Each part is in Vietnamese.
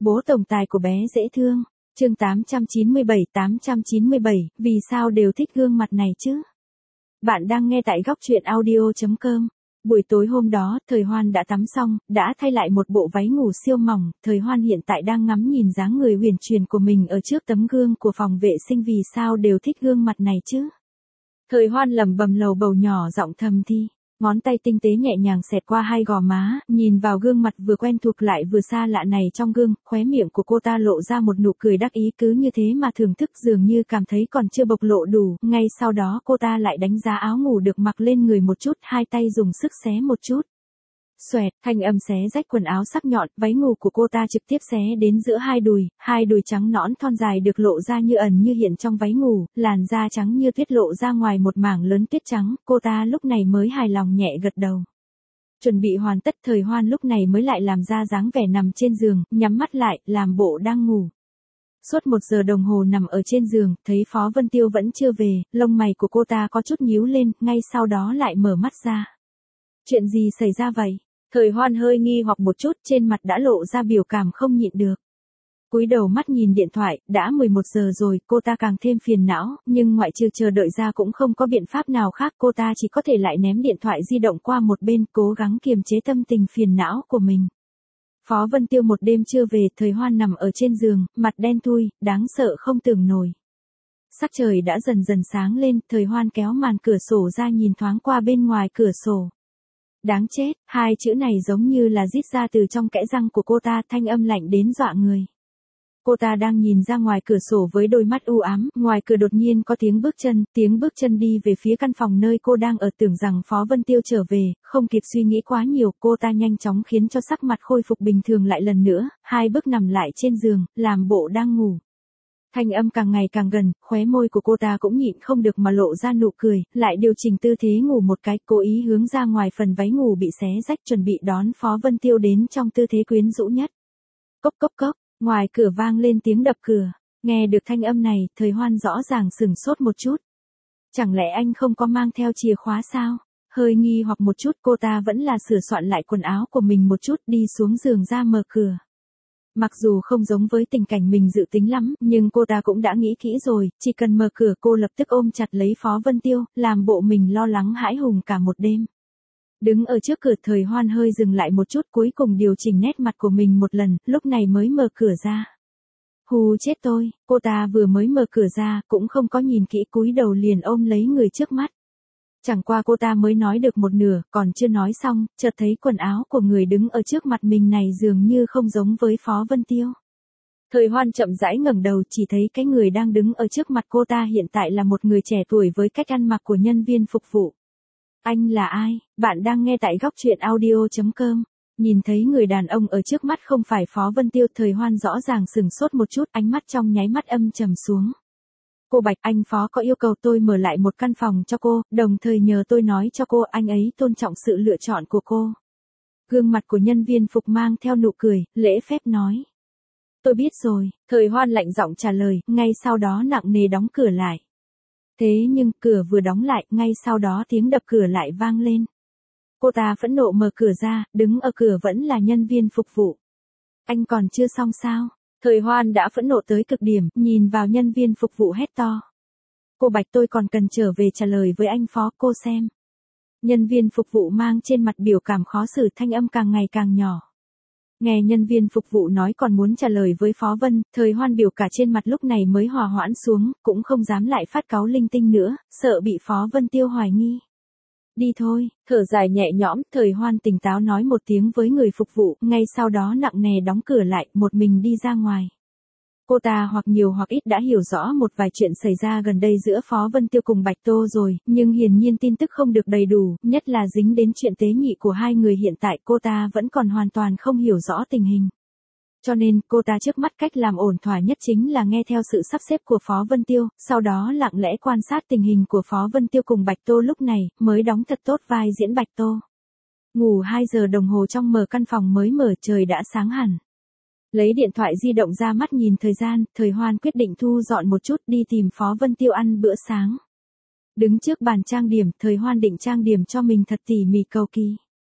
Bố tổng tài của bé dễ thương. Chương 897, vì sao đều thích gương mặt này chứ? Bạn đang nghe tại góc truyện audio.com. Buổi tối hôm đó, Thời Hoan đã tắm xong, đã thay lại một bộ váy ngủ siêu mỏng, Thời Hoan hiện tại đang ngắm nhìn dáng người huyền chuyển của mình ở trước tấm gương của phòng vệ sinh. Vì sao đều thích gương mặt này chứ? Thời Hoan lẩm bẩm lầu bầu nhỏ giọng thầm thì. Ngón tay tinh tế nhẹ nhàng xẹt qua hai gò má, nhìn vào gương mặt vừa quen thuộc lại vừa xa lạ này trong gương, khóe miệng của cô ta lộ ra một nụ cười đắc ý, cứ như thế mà thưởng thức dường như cảm thấy còn chưa bộc lộ đủ. Ngay sau đó cô ta lại đánh giá áo ngủ được mặc lên người một chút, hai tay dùng sức xé một chút. Xoẹt, thanh âm xé rách quần áo sắc nhọn, váy ngủ của cô ta trực tiếp xé đến giữa hai đùi trắng nõn thon dài được lộ ra như ẩn như hiện trong váy ngủ, làn da trắng như tuyết lộ ra ngoài một mảng lớn tuyết trắng, cô ta lúc này mới hài lòng nhẹ gật đầu. Chuẩn bị hoàn tất, Thời Hoan lúc này mới lại làm ra dáng vẻ nằm trên giường, nhắm mắt lại, làm bộ đang ngủ. Suốt 1 giờ đồng hồ nằm ở trên giường, thấy Phó Vân Tiêu vẫn chưa về, lông mày của cô ta có chút nhíu lên, ngay sau đó lại mở mắt ra. Chuyện gì xảy ra vậy? Thời Hoan hơi nghi hoặc một chút, trên mặt đã lộ ra biểu cảm không nhịn được. Cúi đầu mắt nhìn điện thoại, đã 11 giờ rồi, cô ta càng thêm phiền não, nhưng ngoại trừ chờ đợi ra cũng không có biện pháp nào khác, cô ta chỉ có thể lại ném điện thoại di động qua một bên, cố gắng kiềm chế tâm tình phiền não của mình. Phó Vân Tiêu một đêm chưa về, Thời Hoan nằm ở trên giường, mặt đen thui, đáng sợ không tưởng nổi. Sắc trời đã dần dần sáng lên, Thời Hoan kéo màn cửa sổ ra nhìn thoáng qua bên ngoài cửa sổ. Đáng chết, hai chữ này giống như là rít ra từ trong kẽ răng của cô ta, thanh âm lạnh đến dọa người. Cô ta đang nhìn ra ngoài cửa sổ với đôi mắt u ám, ngoài cửa đột nhiên có tiếng bước chân đi về phía căn phòng nơi cô đang ở, tưởng rằng Phó Vân Tiêu trở về, không kịp suy nghĩ quá nhiều, cô ta nhanh chóng khiến cho sắc mặt khôi phục bình thường lại lần nữa, 2 bước nằm lại trên giường, làm bộ đang ngủ. Thanh âm càng ngày càng gần, khóe môi của cô ta cũng nhịn không được mà lộ ra nụ cười, lại điều chỉnh tư thế ngủ một cái, cố ý hướng ra ngoài phần váy ngủ bị xé rách, chuẩn bị đón Phó Vân Tiêu đến trong tư thế quyến rũ nhất. Cốc cốc cốc, ngoài cửa vang lên tiếng đập cửa. Nghe được thanh âm này, Thời Hoan rõ ràng sửng sốt một chút. Chẳng lẽ anh không có mang theo chìa khóa sao? Hơi nghi hoặc một chút, cô ta vẫn là sửa soạn lại quần áo của mình một chút, đi xuống giường ra mở cửa. Mặc dù không giống với tình cảnh mình dự tính lắm, nhưng cô ta cũng đã nghĩ kỹ rồi, chỉ cần mở cửa cô lập tức ôm chặt lấy Phó Vân Tiêu, làm bộ mình lo lắng hãi hùng cả một đêm. Đứng ở trước cửa, Thời Hoan hơi dừng lại một chút, cuối cùng điều chỉnh nét mặt của mình một lần, lúc này mới mở cửa ra. Hù chết tôi, cô ta vừa mới mở cửa ra, cũng không có nhìn kỹ, cúi đầu liền ôm lấy người trước mắt. Chẳng qua cô ta mới nói được một nửa, còn chưa nói xong, chợt thấy quần áo của người đứng ở trước mặt mình này dường như không giống với Phó Vân Tiêu. Thời Hoan chậm rãi ngẩng đầu, chỉ thấy cái người đang đứng ở trước mặt cô ta hiện tại là một người trẻ tuổi với cách ăn mặc của nhân viên phục vụ. Anh là ai? Bạn đang nghe tại góc truyện audio.com. Nhìn thấy người đàn ông ở trước mắt không phải Phó Vân Tiêu, Thời Hoan rõ ràng sửng sốt một chút, ánh mắt trong nháy mắt âm trầm xuống. Cô Bạch, anh Phó có yêu cầu tôi mở lại một căn phòng cho cô, đồng thời nhờ tôi nói cho cô anh ấy tôn trọng sự lựa chọn của cô. Gương mặt của nhân viên phục mang theo nụ cười, lễ phép nói. Tôi biết rồi, Thời Hoan lạnh giọng trả lời, ngay sau đó nặng nề đóng cửa lại. Thế nhưng, cửa vừa đóng lại, ngay sau đó tiếng đập cửa lại vang lên. Cô ta phẫn nộ mở cửa ra, đứng ở cửa vẫn là nhân viên phục vụ. Anh còn chưa xong sao? Thời Hoan đã phẫn nộ tới cực điểm, nhìn vào nhân viên phục vụ hét to. Cô Bạch, tôi còn cần trở về trả lời với anh Phó, cô xem. Nhân viên phục vụ mang trên mặt biểu cảm khó xử, thanh âm càng ngày càng nhỏ. Nghe nhân viên phục vụ nói còn muốn trả lời với Phó Vân, Thời Hoan biểu cả trên mặt lúc này mới hòa hoãn xuống, cũng không dám lại phát cáu linh tinh nữa, sợ bị Phó Vân Tiêu hoài nghi. Đi thôi, thở dài nhẹ nhõm, Thời Hoan tỉnh táo nói một tiếng với người phục vụ, ngay sau đó nặng nề đóng cửa lại, một mình đi ra ngoài. Cô ta hoặc nhiều hoặc ít đã hiểu rõ một vài chuyện xảy ra gần đây giữa Phó Vân Tiêu cùng Bạch Tô rồi, nhưng hiển nhiên tin tức không được đầy đủ, nhất là dính đến chuyện tế nhị của hai người, hiện tại cô ta vẫn còn hoàn toàn không hiểu rõ tình hình. Cho nên, cô ta trước mắt cách làm ổn thỏa nhất chính là nghe theo sự sắp xếp của Phó Vân Tiêu, sau đó lặng lẽ quan sát tình hình của Phó Vân Tiêu cùng Bạch Tô lúc này, mới đóng thật tốt vai diễn Bạch Tô. Ngủ 2 giờ đồng hồ trong mở căn phòng mới mở, trời đã sáng hẳn. Lấy điện thoại di động ra mắt nhìn thời gian, Thời Hoan quyết định thu dọn một chút đi tìm Phó Vân Tiêu ăn bữa sáng. Đứng trước bàn trang điểm, Thời Hoan định trang điểm cho mình thật tỉ mỉ cầu kỳ.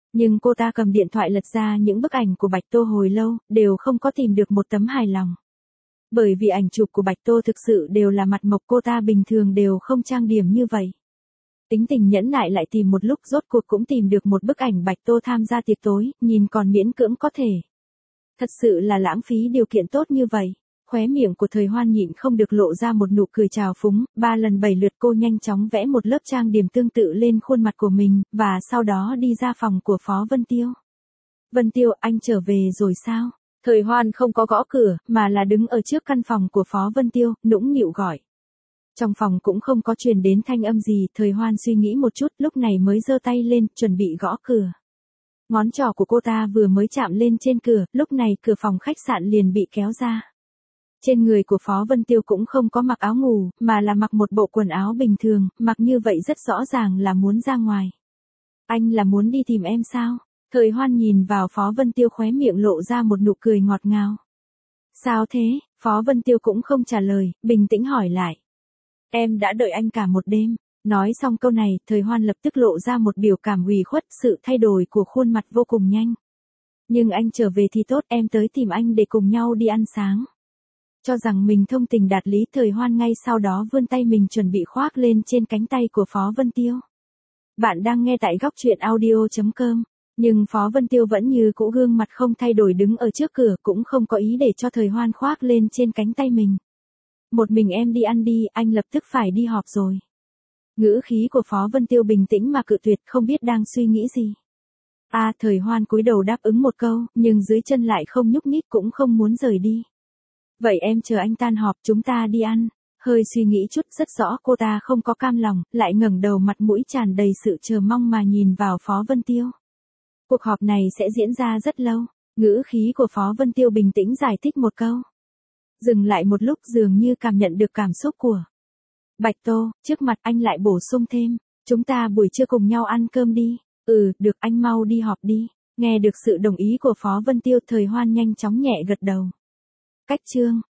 Nhưng cô ta cầm điện thoại lật ra những bức ảnh của Bạch Tô hồi lâu, đều không có tìm được một tấm hài lòng. Bởi vì ảnh chụp của Bạch Tô thực sự đều là mặt mộc, cô ta bình thường đều không trang điểm như vậy. Tính tình nhẫn nại lại tìm một lúc, rốt cuộc cũng tìm được một bức ảnh Bạch Tô tham gia tiệc tối, nhìn còn miễn cưỡng có thể. Thật sự là lãng phí điều kiện tốt như vậy. Khóe miệng của Thời Hoan nhịn không được lộ ra một nụ cười trào phúng, 3 lần 7 lượt cô nhanh chóng vẽ một lớp trang điểm tương tự lên khuôn mặt của mình, và sau đó đi ra phòng của Phó Vân Tiêu. Vân Tiêu, anh trở về rồi sao? Thời Hoan không có gõ cửa, mà là đứng ở trước căn phòng của Phó Vân Tiêu, nũng nịu gọi. Trong phòng cũng không có truyền đến thanh âm gì, Thời Hoan suy nghĩ một chút, lúc này mới giơ tay lên, chuẩn bị gõ cửa. Ngón trỏ của cô ta vừa mới chạm lên trên cửa, lúc này cửa phòng khách sạn liền bị kéo ra. Trên người của Phó Vân Tiêu cũng không có mặc áo ngủ, mà là mặc một bộ quần áo bình thường, mặc như vậy rất rõ ràng là muốn ra ngoài. Anh là muốn đi tìm em sao? Thời Hoan nhìn vào Phó Vân Tiêu, khóe miệng lộ ra một nụ cười ngọt ngào. Sao thế? Phó Vân Tiêu cũng không trả lời, bình tĩnh hỏi lại. Em đã đợi anh cả một đêm. Nói xong câu này, Thời Hoan lập tức lộ ra một biểu cảm ủy khuất, sự thay đổi của khuôn mặt vô cùng nhanh. Nhưng anh trở về thì tốt, em tới tìm anh để cùng nhau đi ăn sáng. Cho rằng mình thông tình đạt lý, Thời Hoan ngay sau đó vươn tay mình chuẩn bị khoác lên trên cánh tay của Phó Vân Tiêu. Bạn đang nghe tại góc truyện audio.com. Nhưng Phó Vân Tiêu vẫn như cũ, gương mặt không thay đổi đứng ở trước cửa, cũng không có ý để cho Thời Hoan khoác lên trên cánh tay mình. Một mình em đi ăn đi, anh lập tức phải đi họp rồi. Ngữ khí của Phó Vân Tiêu bình tĩnh mà cự tuyệt, không biết đang suy nghĩ gì. Thời Hoan cúi đầu đáp ứng một câu, nhưng dưới chân lại không nhúc nhích, cũng không muốn rời đi. Vậy em chờ anh tan họp, chúng ta đi ăn. Hơi suy nghĩ chút, rất rõ cô ta không có cam lòng, lại ngẩng đầu, mặt mũi tràn đầy sự chờ mong mà nhìn vào Phó Vân Tiêu. Cuộc họp này sẽ diễn ra rất lâu. Ngữ khí của Phó Vân Tiêu bình tĩnh giải thích một câu. Dừng lại một lúc, dường như cảm nhận được cảm xúc của Bạch Tô, trước mặt anh lại bổ sung thêm. Chúng ta buổi trưa cùng nhau ăn cơm đi. Được, anh mau đi họp đi. Nghe được sự đồng ý của Phó Vân Tiêu, Thời Hoan nhanh chóng nhẹ gật đầu. Cách chương